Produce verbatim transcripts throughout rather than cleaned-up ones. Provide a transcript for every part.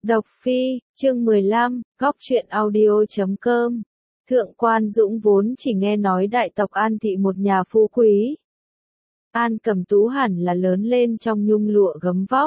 Độc Phi, chương mười lăm, góc truyện audio chấm com. Thượng quan Dũng vốn chỉ nghe nói đại tộc An thị một nhà phú quý. An Cẩm Tú hẳn là lớn lên trong nhung lụa gấm vóc.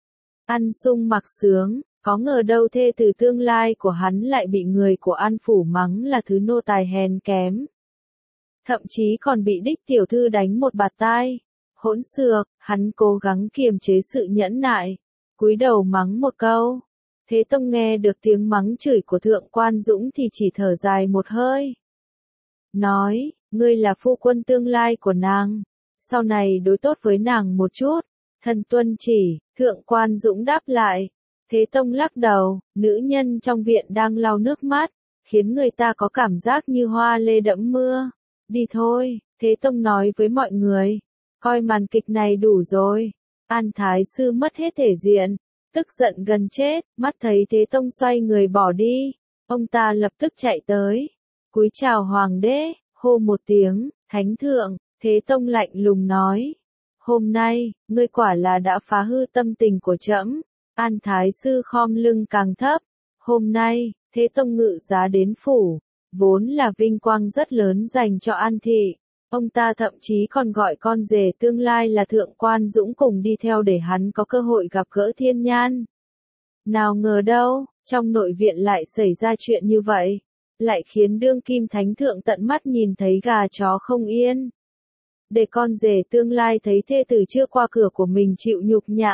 Ăn sung mặc sướng, có ngờ đâu thê từ tương lai của hắn lại bị người của An phủ mắng là thứ nô tài hèn kém. Thậm chí còn bị đích tiểu thư đánh một bạt tai. Hỗn xược, hắn cố gắng kiềm chế sự nhẫn nại, cúi đầu mắng một câu. Thế Tông nghe được tiếng mắng chửi của Thượng quan Dũng thì chỉ thở dài một hơi. Nói, ngươi là phu quân tương lai của nàng, sau này đối tốt với nàng một chút. Thần tuân chỉ, Thượng quan Dũng đáp lại. Thế Tông lắc đầu, nữ nhân trong viện đang lau nước mắt, khiến người ta có cảm giác như hoa lê đẫm mưa. Đi thôi, Thế Tông nói với mọi người. Coi màn kịch này đủ rồi. An Thái Sư mất hết thể diện, tức giận gần chết, mắt thấy Thế Tông xoay người bỏ đi. Ông ta lập tức chạy tới, cúi chào hoàng đế, hô một tiếng, thánh thượng. Thế Tông lạnh lùng nói. Hôm nay, ngươi quả là đã phá hư tâm tình của trẫm. An Thái Sư khom lưng càng thấp. Hôm nay, Thế Tông ngự giá đến phủ, vốn là vinh quang rất lớn dành cho An thị. Ông ta thậm chí còn gọi con rể tương lai là Thượng quan Dũng cùng đi theo để hắn có cơ hội gặp gỡ thiên nhan. Nào ngờ đâu, trong nội viện lại xảy ra chuyện như vậy, lại khiến đương kim thánh thượng tận mắt nhìn thấy gà chó không yên. Để con rể tương lai thấy thê tử chưa qua cửa của mình chịu nhục nhã.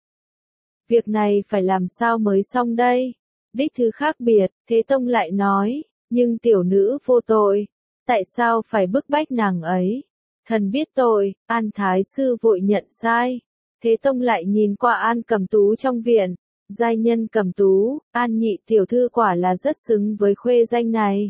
Việc này phải làm sao mới xong đây? Đích thứ khác biệt, Thế Tông lại nói, nhưng tiểu nữ vô tội. Tại sao phải bức bách nàng ấy? Thần biết tội. An Thái Sư vội nhận sai. Thế Tông lại nhìn qua An Cẩm Tú trong viện. Giai nhân Cẩm Tú, An nhị tiểu thư quả là rất xứng với khuê danh này.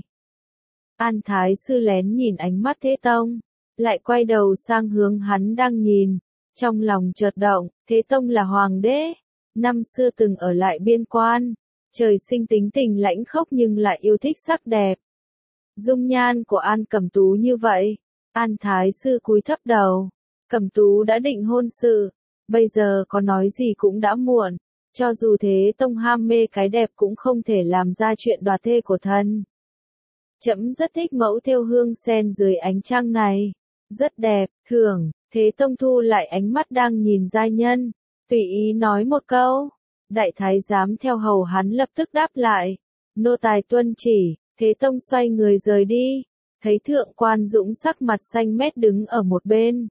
An Thái Sư lén nhìn ánh mắt Thế Tông, lại quay đầu sang hướng hắn đang nhìn. Trong lòng chợt động, Thế Tông là hoàng đế, năm xưa từng ở lại biên quan, trời sinh tính tình lãnh khốc nhưng lại yêu thích sắc đẹp. Dung nhan của An Cẩm Tú như vậy. An Thái Sư cúi thấp đầu. Cẩm Tú đã định hôn sự, bây giờ có nói gì cũng đã muộn. Cho dù Thế Tông ham mê cái đẹp cũng không thể làm ra chuyện đoạt thê của thân. Trẫm rất thích mẫu thêu hương sen dưới ánh trăng này. Rất đẹp, thường. Thế Tông thu lại ánh mắt đang nhìn giai nhân, tùy ý nói một câu. Đại thái giám theo hầu hắn lập tức đáp lại. Nô tài tuân chỉ. Thế Tông xoay người rời đi, thấy Thượng quan Dũng sắc mặt xanh mét đứng ở một bên.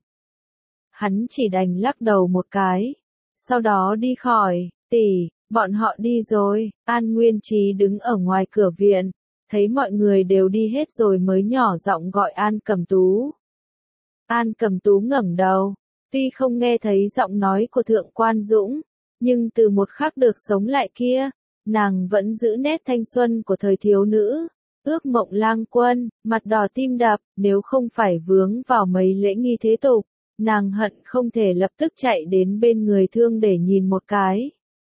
Hắn chỉ đành lắc đầu một cái, sau đó đi khỏi. Tỷ, bọn họ đi rồi. An Nguyên Trí đứng ở ngoài cửa viện, thấy mọi người đều đi hết rồi mới nhỏ giọng gọi An Cẩm Tú. An Cẩm Tú ngẩng đầu, tuy không nghe thấy giọng nói của Thượng quan Dũng, nhưng từ một khắc được sống lại kia, nàng vẫn giữ nét thanh xuân của thời thiếu nữ. Ước mộng lang quân, mặt đỏ tim đập, nếu không phải vướng vào mấy lễ nghi thế tục, nàng hận không thể lập tức chạy đến bên người thương để nhìn một cái.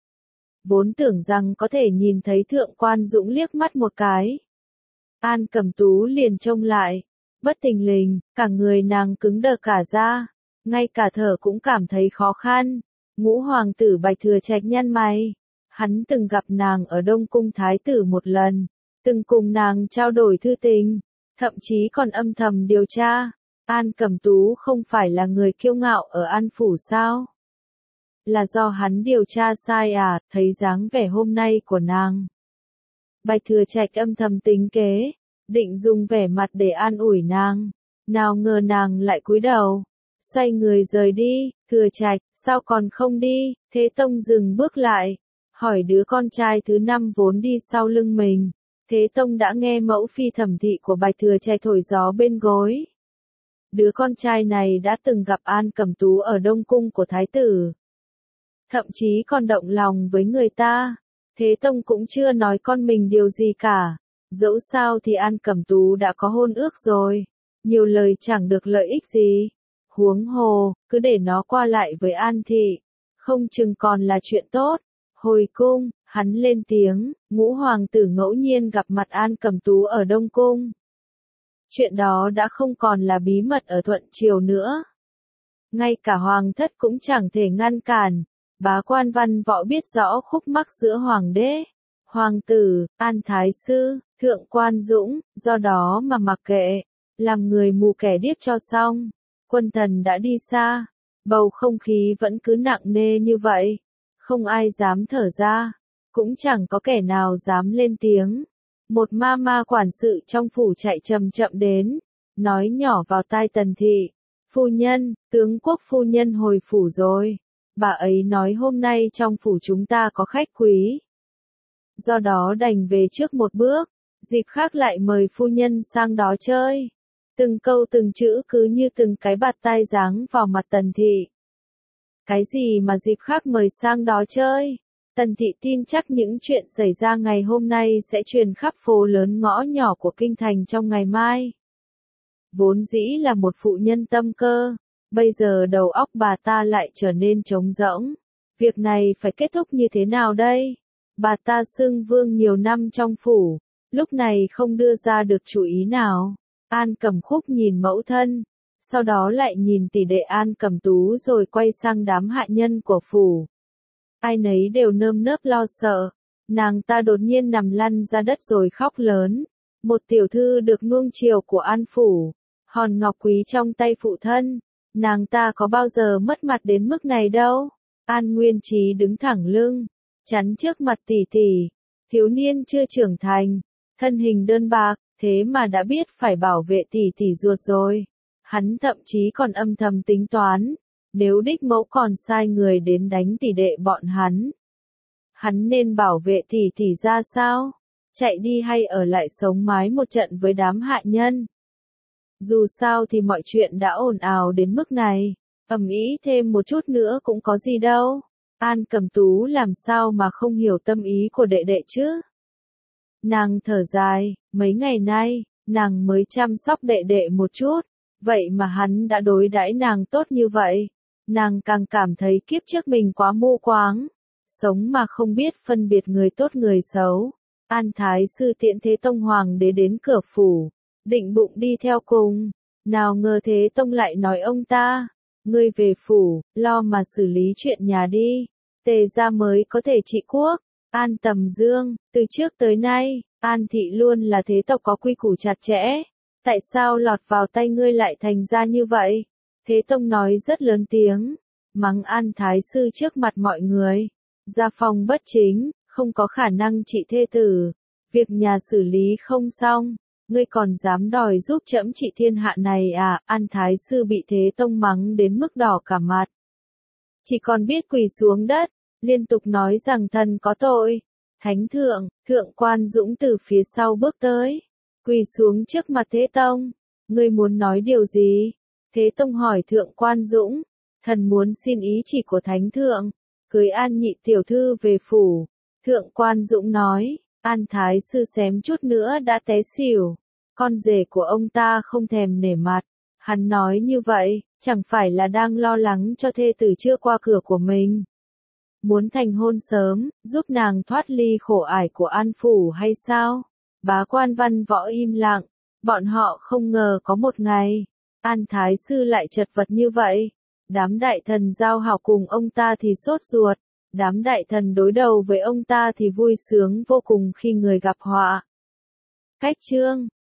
Vốn tưởng rằng có thể nhìn thấy Thượng quan Dũng liếc mắt một cái. An Cẩm Tú liền trông lại, bất thình lình, cả người nàng cứng đờ cả ra, ngay cả thở cũng cảm thấy khó khăn. Ngũ hoàng tử Bạch Thừa Trạch nhăn mày, hắn từng gặp nàng ở Đông Cung Thái tử một lần. Từng cùng nàng trao đổi thư tình, thậm chí còn âm thầm điều tra. An Cẩm Tú không phải là người kiêu ngạo ở An phủ sao? Là do hắn điều tra sai à, thấy dáng vẻ hôm nay của nàng. Bạch Thừa Trạch âm thầm tính kế, định dùng vẻ mặt để an ủi nàng. Nào ngờ nàng lại cúi đầu, xoay người rời đi. Thừa Trạch, sao còn không đi? Thế Tông dừng bước lại, hỏi đứa con trai thứ năm vốn đi sau lưng mình. Thế Tông đã nghe mẫu phi thẩm thị của Bạch Thừa Trạch thổi gió bên gối. Đứa con trai này đã từng gặp An Cẩm Tú ở Đông Cung của Thái tử. Thậm chí còn động lòng với người ta. Thế Tông cũng chưa nói con mình điều gì cả. Dẫu sao thì An Cẩm Tú đã có hôn ước rồi. Nhiều lời chẳng được lợi ích gì. Huống hồ, cứ để nó qua lại với An thị. Không chừng còn là chuyện tốt. Hồi cung, hắn lên tiếng, ngũ hoàng tử ngẫu nhiên gặp mặt An Cẩm Tú ở Đông Cung. Chuyện đó đã không còn là bí mật ở Thuận Triều nữa. Ngay cả hoàng thất cũng chẳng thể ngăn cản, Bá Quan Văn Võ biết rõ khúc mắc giữa hoàng đế, hoàng tử, An Thái Sư, Thượng Quan Dũng, do đó mà mặc kệ, làm người mù kẻ điếc cho xong. Quân thần đã đi xa, bầu không khí vẫn cứ nặng nề như vậy, không ai dám thở ra, cũng chẳng có kẻ nào dám lên tiếng. Một ma ma quản sự trong phủ chạy chậm chậm đến, nói nhỏ vào tai Tần Thị, phu nhân, tướng quốc phu nhân hồi phủ rồi, bà ấy nói hôm nay trong phủ chúng ta có khách quý. Do đó đành về trước một bước, dịp khác lại mời phu nhân sang đó chơi. Từng câu từng chữ cứ như từng cái bạt tai giáng vào mặt Tần Thị. Cái gì mà dịp khác mời sang đó chơi? Tần Thị tin chắc những chuyện xảy ra ngày hôm nay sẽ truyền khắp phố lớn ngõ nhỏ của kinh thành trong ngày mai. Vốn dĩ là một phụ nhân tâm cơ, bây giờ đầu óc bà ta lại trở nên trống rỗng. Việc này phải kết thúc như thế nào đây? Bà ta xưng vương nhiều năm trong phủ, lúc này không đưa ra được chủ ý nào. An Cẩm Khúc nhìn mẫu thân, sau đó lại nhìn tỷ đệ An Cẩm Tú rồi quay sang đám hạ nhân của phủ. Ai nấy đều nơm nớp lo sợ, nàng ta đột nhiên nằm lăn ra đất rồi khóc lớn. Một tiểu thư được nuông chiều của An phủ, hòn ngọc quý trong tay phụ thân, nàng ta có bao giờ mất mặt đến mức này đâu. An Nguyên Trí đứng thẳng lưng, chắn trước mặt tỷ tỷ, thiếu niên chưa trưởng thành, thân hình đơn bạc, thế mà đã biết phải bảo vệ tỷ tỷ ruột rồi. Hắn thậm chí còn âm thầm tính toán, nếu đích mẫu còn sai người đến đánh tỷ đệ bọn hắn, hắn nên bảo vệ tỷ tỷ ra sao? Chạy đi hay ở lại sống mái một trận với đám hạ nhân? Dù sao thì mọi chuyện đã ồn ào đến mức này, ầm ĩ thêm một chút nữa cũng có gì đâu. An Cẩm Tú làm sao mà không hiểu tâm ý của đệ đệ chứ? Nàng thở dài, mấy ngày nay, nàng mới chăm sóc đệ đệ một chút, vậy mà hắn đã đối đãi nàng tốt như vậy. Nàng càng cảm thấy kiếp trước mình quá mù quáng, sống mà không biết phân biệt người tốt người xấu. An Thái Sư tiễn Thế Tông Hoàng đế đến cửa phủ, định bụng đi theo cùng, nào ngờ Thế Tông lại nói ông ta, ngươi về phủ, lo mà xử lý chuyện nhà đi, Tề gia mới có thể trị quốc. An Tầm Dương, từ trước tới nay, An Thị luôn là thế tộc có quy củ chặt chẽ, tại sao lọt vào tay ngươi lại thành ra như vậy? Thế Tông nói rất lớn tiếng, mắng An Thái Sư trước mặt mọi người, gia phong bất chính, không có khả năng trị thê tử, việc nhà xử lý không xong, ngươi còn dám đòi giúp trẫm trị thiên hạ này à? An Thái Sư bị Thế Tông mắng đến mức đỏ cả mặt, chỉ còn biết quỳ xuống đất, liên tục nói rằng thần có tội. Thánh thượng, Thượng Quan Dũng từ phía sau bước tới, quỳ xuống trước mặt Thế Tông, ngươi muốn nói điều gì? Thế Tông hỏi Thượng Quan Dũng, thần muốn xin ý chỉ của Thánh thượng, cưới An nhị tiểu thư về phủ. Thượng Quan Dũng nói, An Thái Sư xém chút nữa đã té xỉu, con rể của ông ta không thèm nể mặt. Hắn nói như vậy, chẳng phải là đang lo lắng cho thê tử chưa qua cửa của mình, muốn thành hôn sớm, giúp nàng thoát ly khổ ải của An phủ hay sao? Bá Quan Văn Võ im lặng, bọn họ không ngờ có một ngày, An Thái Sư lại chật vật như vậy. Đám đại thần giao hảo cùng ông ta thì sốt ruột, đám đại thần đối đầu với ông ta thì vui sướng vô cùng khi người gặp họa. Cách chương